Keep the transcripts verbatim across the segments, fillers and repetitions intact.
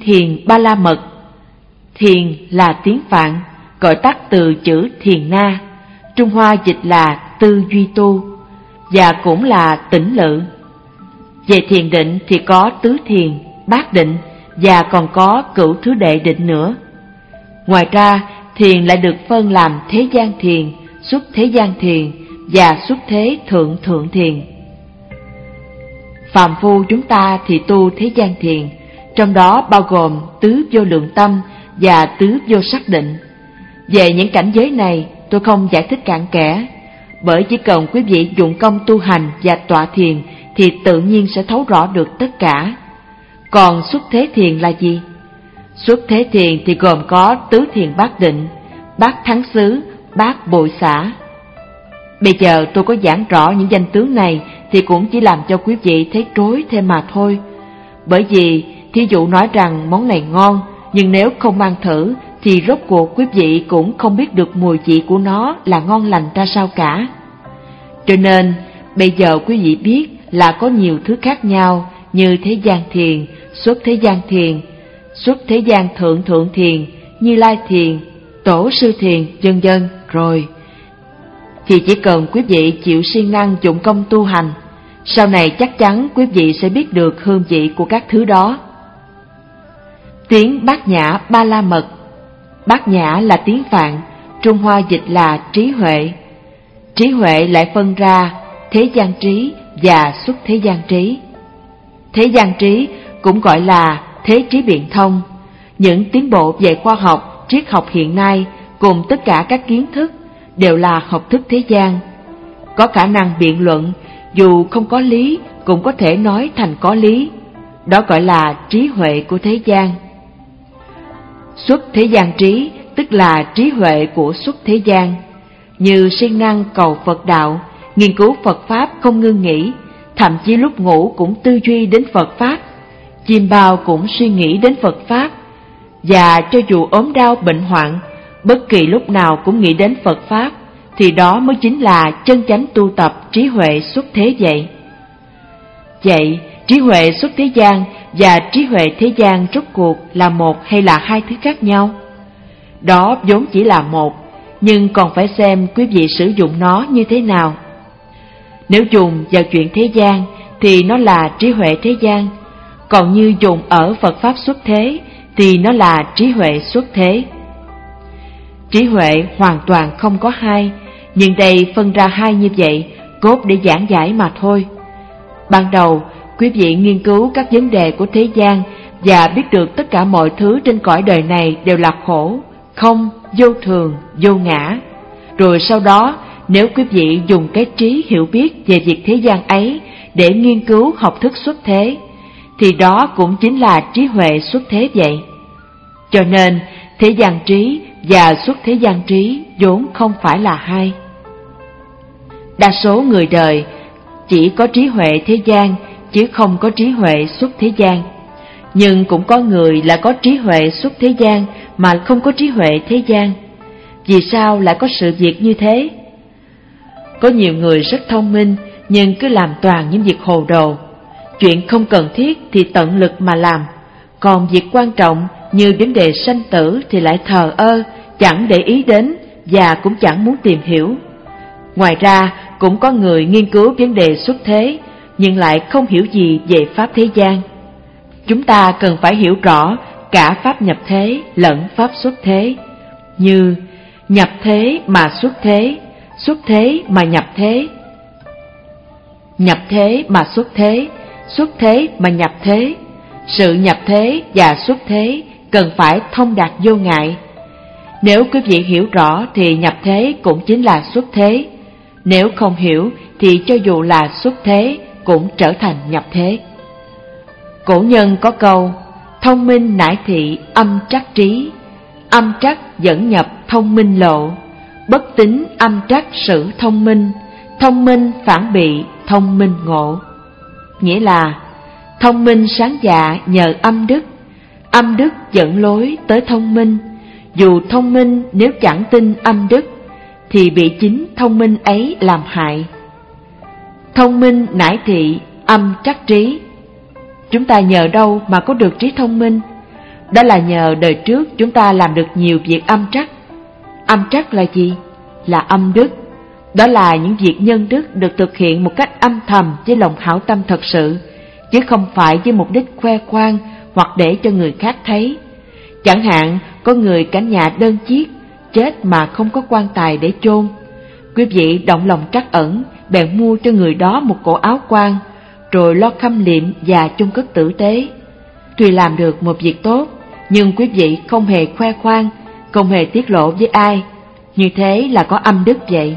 thiền ba la mật. Thiền là tiếng Phạn, gọi tắt từ chữ thiền na, Trung Hoa dịch là tư duy tu, và cũng là tĩnh lự. Về thiền định thì có tứ thiền, bát định và còn có cửu thứ đệ định nữa. Ngoài ra, thiền lại được phân làm thế gian thiền, xuất thế gian thiền và xuất thế thượng thượng thiền. Phàm phu chúng ta thì tu thế gian thiền, trong đó bao gồm tứ vô lượng tâm và tứ vô sắc định. Về những cảnh giới này tôi không giải thích cặn kẽ, bởi chỉ cần quý vị dụng công tu hành và tọa thiền thì tự nhiên sẽ thấu rõ được tất cả. Còn xuất thế thiền là gì? Xuất thế thiền thì gồm có tứ thiền bát định, bát thắng xứ, bát bội xả. Bây giờ tôi có giảng rõ những danh tướng này thì cũng chỉ làm cho quý vị thấy rối thêm mà thôi. Bởi vì thí dụ nói rằng món này ngon, nhưng nếu không mang thử thì rốt cuộc quý vị cũng không biết được mùi vị của nó là ngon lành ra sao cả. Cho nên bây giờ quý vị biết là có nhiều thứ khác nhau như thế gian thiền, xuất thế gian thiền, xuất thế gian thượng thượng thiền, Như Lai thiền, tổ sư thiền, vân vân rồi. Thì chỉ cần quý vị chịu siêng năng dụng công tu hành, sau này chắc chắn quý vị sẽ biết được hương vị của các thứ đó. Tiếng Bát Nhã Ba La Mật. Bát Nhã là tiếng Phạn, Trung Hoa dịch là trí huệ. Trí huệ lại phân ra thế gian trí và xuất thế gian trí. Thế gian trí cũng gọi là thế trí biện thông. Những tiến bộ về khoa học, triết học hiện nay cùng tất cả các kiến thức đều là học thức thế gian. Có khả năng biện luận, dù không có lý cũng có thể nói thành có lý. Đó gọi là trí huệ của thế gian. Xuất thế gian trí tức là trí huệ của xuất thế gian. Như siêng năng cầu Phật đạo, nghiên cứu Phật Pháp không ngưng nghỉ, thậm chí lúc ngủ cũng tư duy đến Phật Pháp, chim bao cũng suy nghĩ đến Phật Pháp, và cho dù ốm đau bệnh hoạn, bất kỳ lúc nào cũng nghĩ đến Phật Pháp, thì đó mới chính là chân chánh tu tập trí huệ xuất thế vậy. Vậy, trí huệ xuất thế gian và trí huệ thế gian rốt cuộc là một hay là hai thứ khác nhau? Đó vốn chỉ là một, nhưng còn phải xem quý vị sử dụng nó như thế nào. Nếu dùng vào chuyện thế gian thì nó là trí huệ thế gian, còn như dùng ở Phật Pháp xuất thế thì nó là trí huệ xuất thế. Trí huệ hoàn toàn không có hai, nhưng đây phân ra hai như vậy, cốt để giảng giải mà thôi. Ban đầu, quý vị nghiên cứu các vấn đề của thế gian và biết được tất cả mọi thứ trên cõi đời này đều là khổ, không, vô thường, vô ngã. Rồi sau đó, nếu quý vị dùng cái trí hiểu biết về việc thế gian ấy để nghiên cứu học thức xuất thế, thì đó cũng chính là trí huệ xuất thế vậy. Cho nên, thế gian trí và xuất thế gian trí vốn không phải là hai. Đa số người đời chỉ có trí huệ thế gian chứ không có trí huệ xuất thế gian. Nhưng cũng có người là có trí huệ xuất thế gian mà không có trí huệ thế gian. Vì sao lại có sự việc như thế? Có nhiều người rất thông minh nhưng cứ làm toàn những việc hồ đồ. Chuyện không cần thiết thì tận lực mà làm, còn việc quan trọng như vấn đề sanh tử thì lại thờ ơ, chẳng để ý đến và cũng chẳng muốn tìm hiểu. Ngoài ra cũng có người nghiên cứu vấn đề xuất thế nhưng lại không hiểu gì về pháp thế gian. Chúng ta cần phải hiểu rõ cả pháp nhập thế lẫn pháp xuất thế, như nhập thế mà xuất thế, xuất thế mà nhập thế, nhập thế mà xuất thế, xuất thế mà nhập thế. Sự nhập thế và xuất thế cần phải thông đạt vô ngại. Nếu quý vị hiểu rõ thì nhập thế cũng chính là xuất thế, nếu không hiểu thì cho dù là xuất thế cũng trở thành nhập thế. Cổ nhân có câu, thông minh nải thị âm trắc trí, âm trắc dẫn nhập thông minh lộ, bất tín âm trắc sử thông minh, thông minh phản bị thông minh ngộ. Nghĩa là, thông minh sáng dạ nhờ âm đức, âm đức dẫn lối tới thông minh. Dù thông minh nếu chẳng tin âm đức, thì bị chính thông minh ấy làm hại. Thông minh nải thị âm trắc trí. Chúng ta nhờ đâu mà có được trí thông minh? Đó là nhờ đời trước chúng ta làm được nhiều việc âm trắc. Âm trắc là gì? Là âm đức. Đó là những việc nhân đức được thực hiện một cách âm thầm với lòng hảo tâm thật sự, chứ không phải với mục đích khoe khoang hoặc để cho người khác thấy. Chẳng hạn có người cảnh nhà đơn chiếc, chết mà không có quan tài để chôn. Quý vị động lòng trắc ẩn, bèn mua cho người đó một cổ áo quan, rồi lo khâm liệm và chôn cất tử tế. Tuy làm được một việc tốt, nhưng quý vị không hề khoe khoang, không hề tiết lộ với ai. Như thế là có âm đức vậy.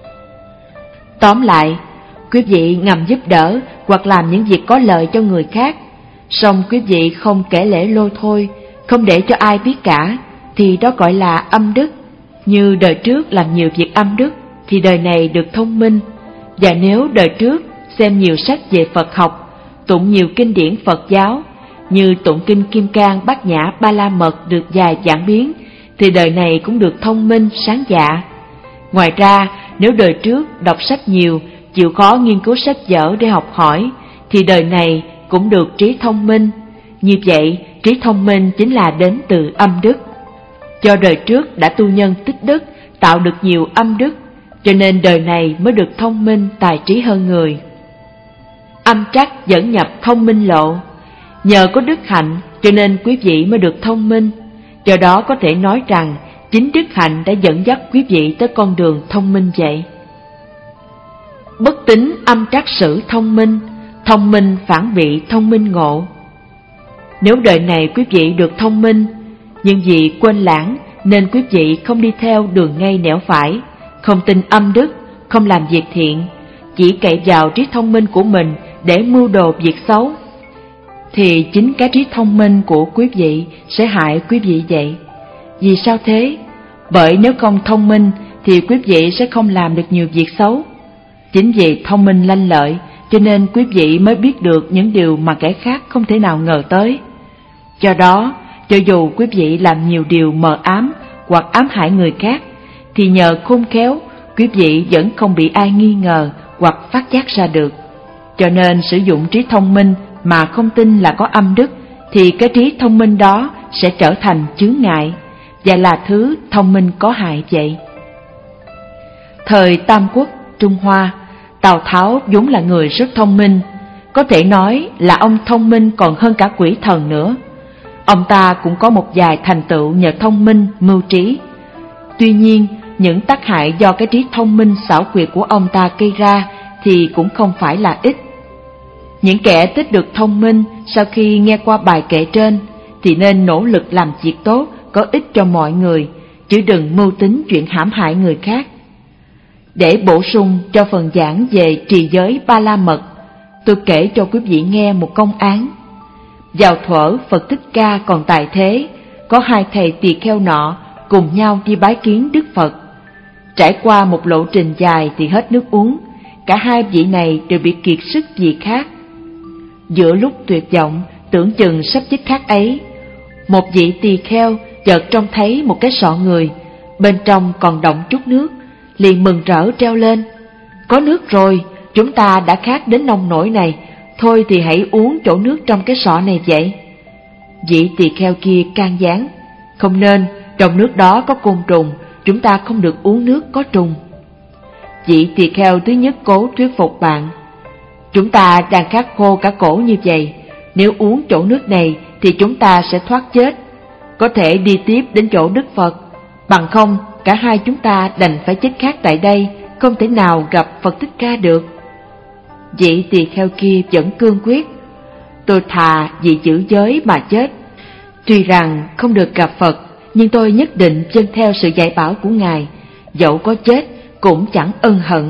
Tóm lại, quý vị ngầm giúp đỡ hoặc làm những việc có lợi cho người khác, song quý vị không kể lể lôi thôi, không để cho ai biết cả, thì đó gọi là âm đức. Như đời trước làm nhiều việc âm đức, thì đời này được thông minh. Và nếu đời trước xem nhiều sách về Phật học, tụng nhiều kinh điển Phật giáo, như tụng kinh Kim Cang, Bát Nhã, Ba La Mật được vài vạn biến, thì đời này cũng được thông minh, sáng dạ. Ngoài ra, nếu đời trước đọc sách nhiều, chịu khó nghiên cứu sách vở để học hỏi, thì đời này cũng được trí thông minh. Như vậy, trí thông minh chính là đến từ âm đức. Do đời trước đã tu nhân tích đức, tạo được nhiều âm đức, cho nên đời này mới được thông minh, tài trí hơn người. Âm trắc dẫn nhập thông minh lộ. Nhờ có đức hạnh cho nên quý vị mới được thông minh. Do đó có thể nói rằng chính đức hạnh đã dẫn dắt quý vị tới con đường thông minh vậy. Bất tín âm trắc sử thông minh, thông minh phản bị thông minh ngộ. Nếu đời này quý vị được thông minh, nhưng vì quên lãng nên quý vị không đi theo đường ngay nẻo phải, không tin âm đức, không làm việc thiện, chỉ cậy vào trí thông minh của mình để mưu đồ việc xấu, thì chính cái trí thông minh của quý vị sẽ hại quý vị vậy. Vì sao thế? Bởi nếu không thông minh thì quý vị sẽ không làm được nhiều việc xấu. Chính vì thông minh lanh lợi cho nên quý vị mới biết được những điều mà kẻ khác không thể nào ngờ tới. Do đó, cho dù quý vị làm nhiều điều mờ ám hoặc ám hại người khác, thì nhờ khôn khéo, quý vị vẫn không bị ai nghi ngờ hoặc phát giác ra được. Cho nên sử dụng trí thông minh mà không tin là có âm đức, thì cái trí thông minh đó sẽ trở thành chướng ngại, và là thứ thông minh có hại vậy. Thời Tam Quốc, Trung Hoa, Tào Tháo vốn là người rất thông minh, có thể nói là ông thông minh còn hơn cả quỷ thần nữa. Ông ta cũng có một vài thành tựu nhờ thông minh, mưu trí. Tuy nhiên, những tác hại do cái trí thông minh xảo quyệt của ông ta gây ra thì cũng không phải là ít. Những kẻ tích được thông minh sau khi nghe qua bài kệ trên thì nên nỗ lực làm việc tốt, có ích cho mọi người, chứ đừng mưu tính chuyện hãm hại người khác. Để bổ sung cho phần giảng về trì giới Ba La Mật, tôi kể cho quý vị nghe một công án. Vào thuở Phật Thích Ca còn tại thế, có hai thầy tỳ kheo nọ cùng nhau đi bái kiến Đức Phật. Trải qua một lộ trình dài thì hết nước uống, cả hai vị này đều bị kiệt sức vì khát. Giữa lúc tuyệt vọng, tưởng chừng sắp chết khát ấy, một vị tỳ kheo chợt trông thấy một cái sọ người, bên trong còn đọng chút nước, liền mừng rỡ treo lên: "Có nước rồi, chúng ta đã khát đến nông nỗi này, thôi thì hãy uống chỗ nước trong cái sọ này vậy." Vị tỳ kheo kia can gián: "Không nên, trong nước đó có côn trùng, chúng ta không được uống nước có trùng." Vị tỳ kheo thứ nhất cố thuyết phục bạn: "Chúng ta đang khát khô cả cổ như vậy, nếu uống chỗ nước này thì chúng ta sẽ thoát chết, có thể đi tiếp đến chỗ Đức Phật, bằng không cả hai chúng ta đành phải chết khát tại đây, không thể nào gặp Phật Thích Ca được." Vị tỳ kheo kia vẫn cương quyết: "Tôi thà vì giữ giới mà chết. Tuy rằng không được gặp Phật, nhưng tôi nhất định vâng theo sự dạy bảo của Ngài, dẫu có chết cũng chẳng ân hận."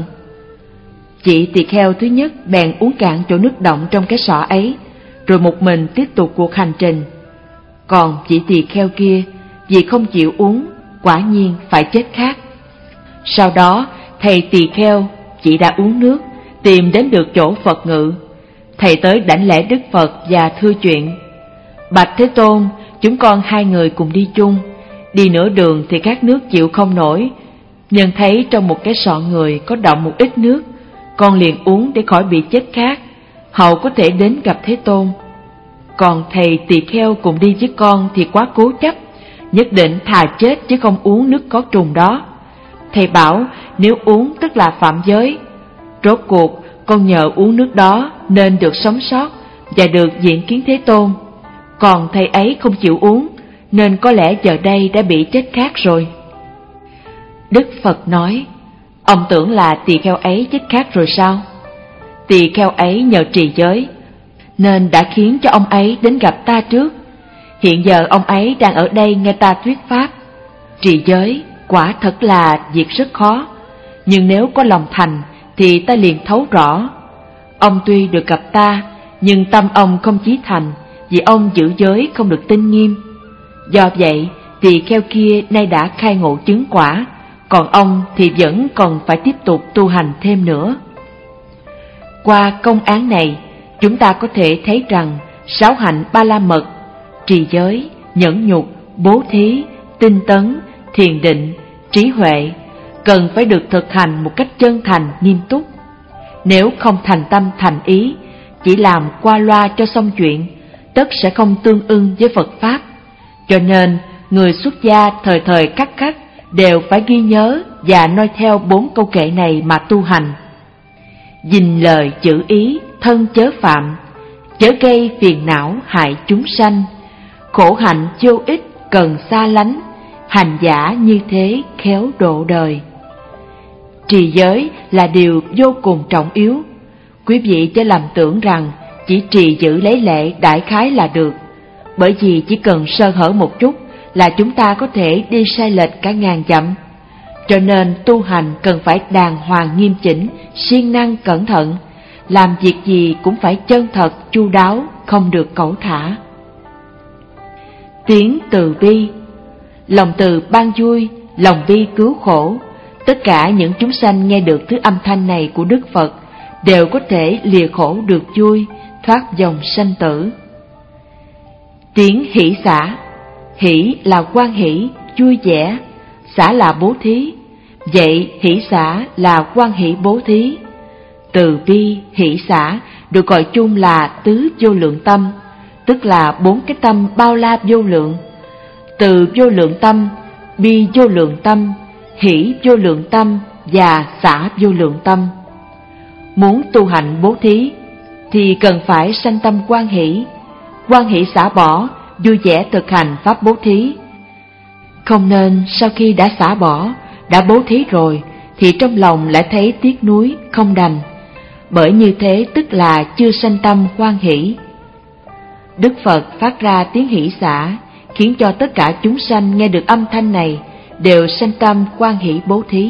Vị tỳ kheo thứ nhất bèn uống cạn chỗ nước đọng trong cái sọ ấy, rồi một mình tiếp tục cuộc hành trình. Còn vị tỳ kheo kia, vì không chịu uống, quả nhiên phải chết khát. Sau đó, thầy tỳ kheo chỉ đã uống nước, tìm đến được chỗ Phật ngự. Thầy tới đảnh lễ Đức Phật và thưa chuyện: "Bạch Thế Tôn, chúng con hai người cùng đi chung. Đi nửa đường thì khát nước chịu không nổi, nhưng thấy trong một cái sọ người có đọng một ít nước, con liền uống để khỏi bị chết khát, hậu có thể đến gặp Thế Tôn." Còn thầy tỳ kheo cùng đi với con thì quá cố chấp, nhất định thà chết chứ không uống nước có trùng đó. Thầy bảo nếu uống tức là phạm giới. Rốt cuộc con nhờ uống nước đó nên được sống sót và được diện kiến Thế Tôn. Còn thầy ấy không chịu uống nên có lẽ giờ đây đã bị chết khát rồi. Đức Phật nói, ông tưởng là tỳ kheo ấy chết khát rồi sao? Tỳ kheo ấy nhờ trì giới nên đã khiến cho ông ấy đến gặp ta trước. Hiện giờ ông ấy đang ở đây nghe ta thuyết pháp. Trì giới quả thật là việc rất khó, nhưng nếu có lòng thành thì ta liền thấu rõ. Ông tuy được gặp ta, nhưng tâm ông không chí thành, vì ông giữ giới không được tinh nghiêm. Do vậy, tỳ kheo kia nay đã khai ngộ chứng quả, còn ông thì vẫn còn phải tiếp tục tu hành thêm nữa. Qua công án này, chúng ta có thể thấy rằng sáu hạnh ba la mật, trì giới, nhẫn nhục, bố thí, tinh tấn, thiền định, trí huệ cần phải được thực hành một cách chân thành, nghiêm túc. Nếu không thành tâm thành ý, chỉ làm qua loa cho xong chuyện, tất sẽ không tương ưng với Phật Pháp. Cho nên, người xuất gia thời thời khắc khắc đều phải ghi nhớ và noi theo bốn câu kệ này mà tu hành. Dình lời chữ ý, thân chớ phạm, chớ gây phiền não hại chúng sanh. Khổ hạnh vô ích cần xa lánh, hành giả như thế khéo độ đời. Trì giới là điều vô cùng trọng yếu. Quý vị chớ lầm tưởng rằng chỉ trì giữ lấy lệ đại khái là được, bởi vì chỉ cần sơ hở một chút là chúng ta có thể đi sai lệch cả ngàn dặm. Cho nên tu hành cần phải đàng hoàng nghiêm chỉnh, siêng năng cẩn thận, làm việc gì cũng phải chân thật, chu đáo, không được cẩu thả. Tiếng từ bi, lòng từ ban vui, lòng bi cứu khổ. Tất cả những chúng sanh nghe được thứ âm thanh này của Đức Phật đều có thể lìa khổ được vui, thoát dòng sanh tử. Tiếng hỷ xả, hỷ là hoan hỷ, vui vẻ, xả là bố thí, vậy hỷ xả là hoan hỷ bố thí. Từ bi, hỷ xả được gọi chung là tứ vô lượng tâm, tức là bốn cái tâm bao la vô lượng. Từ vô lượng tâm, bi vô lượng tâm, hỷ vô lượng tâm và xả vô lượng tâm. Muốn tu hành bố thí thì cần phải sanh tâm hoan hỷ, hoan hỷ xả bỏ, vui vẻ thực hành pháp bố thí. Không nên sau khi đã xả bỏ, đã bố thí rồi thì trong lòng lại thấy tiếc nuối, không đành, bởi như thế tức là chưa sanh tâm hoan hỷ. Đức Phật phát ra tiếng hỷ xả, khiến cho tất cả chúng sanh nghe được âm thanh này đều sanh tâm hoan hỷ bố thí.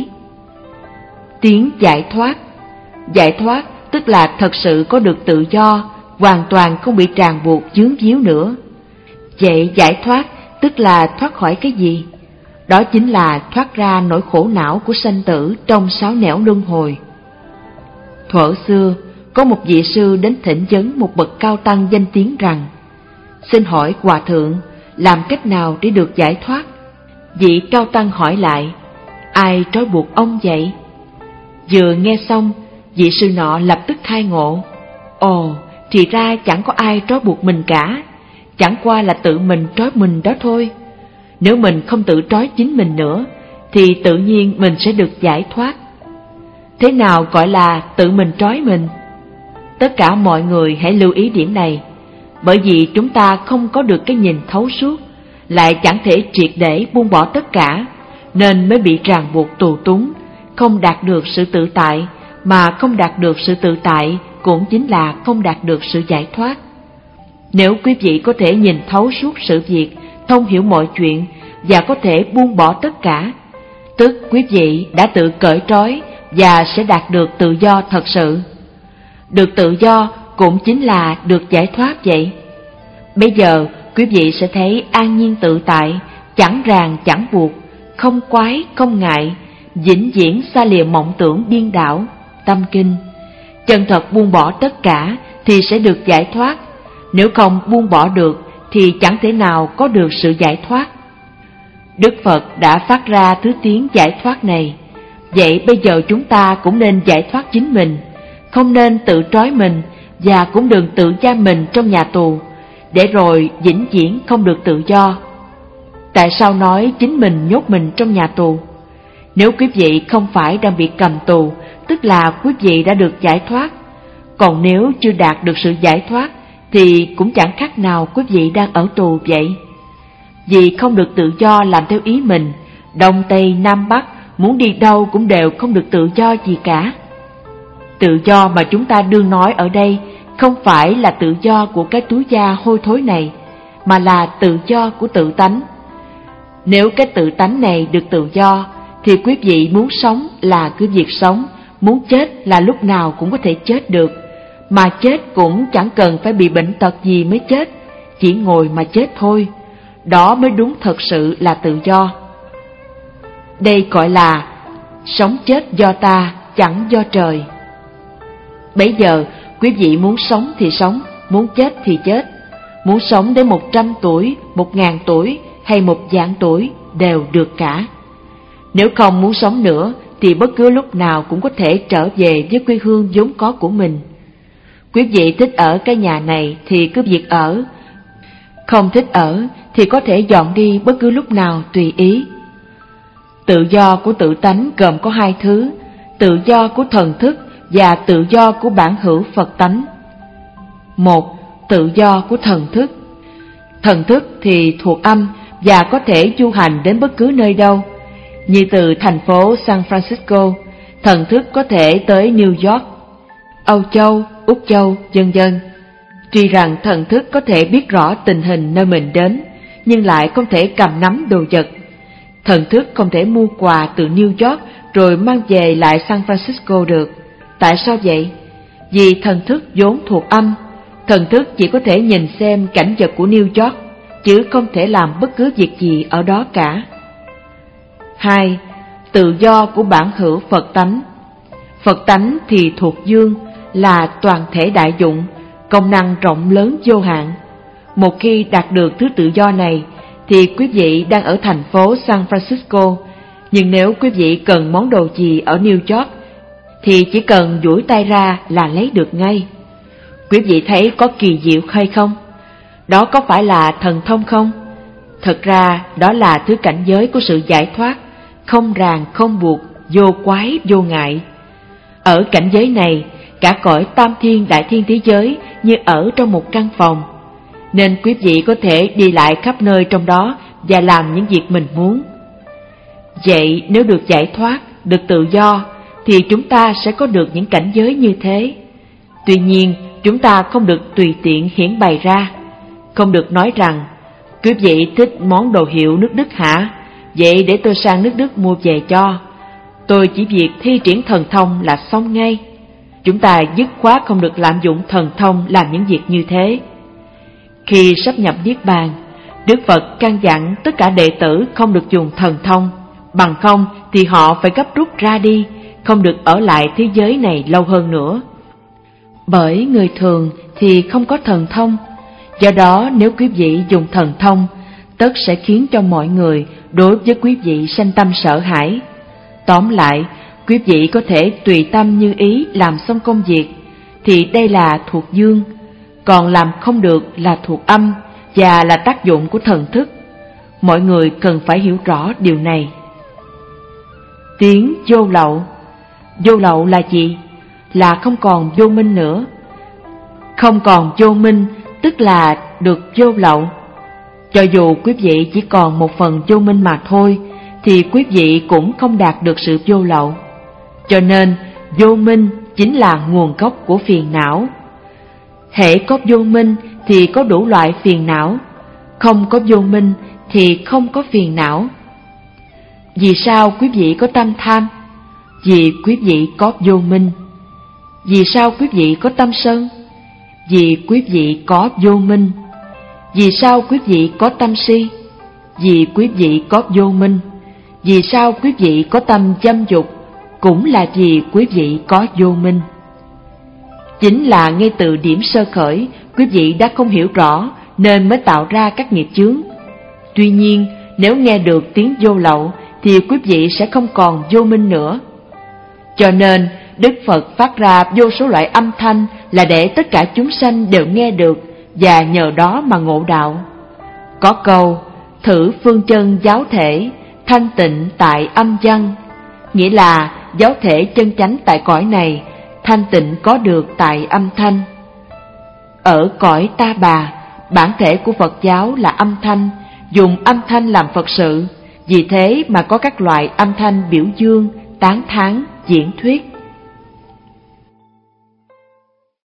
Tiếng giải thoát, giải thoát tức là thật sự có được tự do, hoàn toàn không bị ràng buộc vướng víu nữa. Vậy giải thoát tức là thoát khỏi cái gì? Đó chính là thoát ra nỗi khổ não của sanh tử trong sáu nẻo luân hồi. Thuở xưa, có một vị sư đến thỉnh vấn một bậc cao tăng danh tiếng rằng: xin hỏi hòa thượng, làm cách nào để được giải thoát? Vị cao tăng hỏi lại: ai trói buộc ông vậy? Vừa nghe xong, vị sư nọ lập tức khai ngộ: ồ, thì ra chẳng có ai trói buộc mình cả, chẳng qua là tự mình trói mình đó thôi. Nếu mình không tự trói chính mình nữa, thì tự nhiên mình sẽ được giải thoát. Thế nào gọi là tự mình trói mình? Tất cả mọi người hãy lưu ý điểm này, bởi vì chúng ta không có được cái nhìn thấu suốt, lại chẳng thể triệt để buông bỏ tất cả, nên mới bị ràng buộc tù túng, không đạt được sự tự tại, mà không đạt được sự tự tại cũng chính là không đạt được sự giải thoát. Nếu quý vị có thể nhìn thấu suốt sự việc, thông hiểu mọi chuyện và có thể buông bỏ tất cả, tức quý vị đã tự cởi trói và sẽ đạt được tự do thật sự. Được tự do cũng chính là được giải thoát vậy. Bây giờ quý vị sẽ thấy an nhiên tự tại, chẳng ràng chẳng buộc, không quái không ngại, vĩnh viễn xa lìa mộng tưởng điên đảo, tâm kinh. Chân thật buông bỏ tất cả thì sẽ được giải thoát, nếu không buông bỏ được thì chẳng thể nào có được sự giải thoát. Đức Phật đã phát ra thứ tiếng giải thoát này, vậy bây giờ chúng ta cũng nên giải thoát chính mình, không nên tự trói mình và cũng đừng tự giam mình trong nhà tù, để rồi vĩnh viễn không được tự do. Tại sao nói chính mình nhốt mình trong nhà tù? Nếu quý vị không phải đang bị cầm tù, tức là quý vị đã được giải thoát. Còn nếu chưa đạt được sự giải thoát, thì cũng chẳng khác nào quý vị đang ở tù vậy. Vì không được tự do làm theo ý mình, Đông Tây Nam Bắc muốn đi đâu cũng đều không được tự do gì cả. Tự do mà chúng ta đương nói ở đây không phải là tự do của cái túi da hôi thối này, mà là tự do của tự tánh. Nếu cái tự tánh này được tự do, thì quý vị muốn sống là cứ việc sống, muốn chết là lúc nào cũng có thể chết được, mà chết cũng chẳng cần phải bị bệnh tật gì mới chết, chỉ ngồi mà chết thôi. Đó mới đúng thật sự là tự do. Đây gọi là sống chết do ta, chẳng do trời. Bấy giờ quý vị muốn sống thì sống, muốn chết thì chết. Muốn sống đến một trăm tuổi, một ngàn tuổi hay một vạn tuổi đều được cả. Nếu không muốn sống nữa thì bất cứ lúc nào cũng có thể trở về với quê hương vốn có của mình. Quý vị thích ở cái nhà này thì cứ việc ở, không thích ở thì có thể dọn đi bất cứ lúc nào tùy ý. Tự do của tự tánh gồm có hai thứ: tự do của thần thức và tự do của bản hữu Phật tánh. Một, tự do của thần thức. Thần thức thì thuộc âm và có thể du hành đến bất cứ nơi đâu. Như từ thành phố San Francisco, thần thức có thể tới New York, Âu Châu, Úc Châu, vân vân. Tuy rằng thần thức có thể biết rõ tình hình nơi mình đến, nhưng lại không thể cầm nắm đồ vật. Thần thức không thể mua quà từ New York rồi mang về lại San Francisco được. Tại sao vậy? Vì thần thức vốn thuộc âm, thần thức chỉ có thể nhìn xem cảnh vật của New York, chứ không thể làm bất cứ việc gì ở đó cả. Hai, tự do của bản hữu Phật tánh. Phật tánh thì thuộc dương, là toàn thể đại dụng, công năng rộng lớn vô hạn. Một khi đạt được thứ tự do này, thì quý vị đang ở thành phố San Francisco, nhưng nếu quý vị cần món đồ gì ở New York, thì chỉ cần duỗi tay ra là lấy được ngay. Quý vị thấy có kỳ diệu hay không? Đó có phải là thần thông không? Thật ra đó là thứ cảnh giới của sự giải thoát, không ràng không buộc, vô quái vô ngại. Ở cảnh giới này, cả cõi tam thiên đại thiên thế giới như ở trong một căn phòng, nên quý vị có thể đi lại khắp nơi trong đó và làm những việc mình muốn. Vậy nếu được giải thoát, được tự do, thì chúng ta sẽ có được những cảnh giới như thế. Tuy nhiên, chúng ta không được tùy tiện hiển bày ra, không được nói rằng quý vị thích món đồ hiệu nước Đức hả? Vậy để tôi sang nước Đức mua về cho. Tôi chỉ việc thi triển thần thông là xong ngay. Chúng ta dứt khoát không được lạm dụng thần thông làm những việc như thế. Khi sắp nhập Niết Bàn, Đức Phật căn dặn tất cả đệ tử không được dùng thần thông, bằng không thì họ phải gấp rút ra đi, không được ở lại thế giới này lâu hơn nữa. Bởi người thường thì không có thần thông, do đó nếu quý vị dùng thần thông, tất sẽ khiến cho mọi người đối với quý vị sanh tâm sợ hãi. Tóm lại, quý vị có thể tùy tâm như ý làm xong công việc, thì đây là thuộc dương, còn làm không được là thuộc âm và là tác dụng của thần thức. Mọi người cần phải hiểu rõ điều này. Tiếng vô lậu. Vô lậu là gì? Là không còn vô minh nữa. Không còn vô minh tức là được vô lậu. Cho dù quý vị chỉ còn một phần vô minh mà thôi, thì quý vị cũng không đạt được sự vô lậu. Cho nên vô minh chính là nguồn gốc của phiền não. Hễ có vô minh thì có đủ loại phiền não, không có vô minh thì không có phiền não. Vì sao quý vị có tâm tham? Vì quý vị có vô minh. Vì sao quý vị có tâm sân? Vì quý vị có vô minh. Vì sao quý vị có tâm si? Vì quý vị có vô minh. Vì sao quý vị có tâm dâm dục? Cũng là vì quý vị có vô minh. Chính là ngay từ điểm sơ khởi, quý vị đã không hiểu rõ nên mới tạo ra các nghiệp chướng. Tuy nhiên, nếu nghe được tiếng vô lậu thì quý vị sẽ không còn vô minh nữa. Cho nên, Đức Phật phát ra vô số loại âm thanh là để tất cả chúng sanh đều nghe được và nhờ đó mà ngộ đạo. Có câu, thử phương chân giáo thể, thanh tịnh tại âm văn, nghĩa là giáo thể chân chánh tại cõi này, thanh tịnh có được tại âm thanh. Ở cõi Ta Bà, bản thể của Phật giáo là âm thanh, dùng âm thanh làm Phật sự, vì thế mà có các loại âm thanh biểu dương, tán thán, diễn thuyết.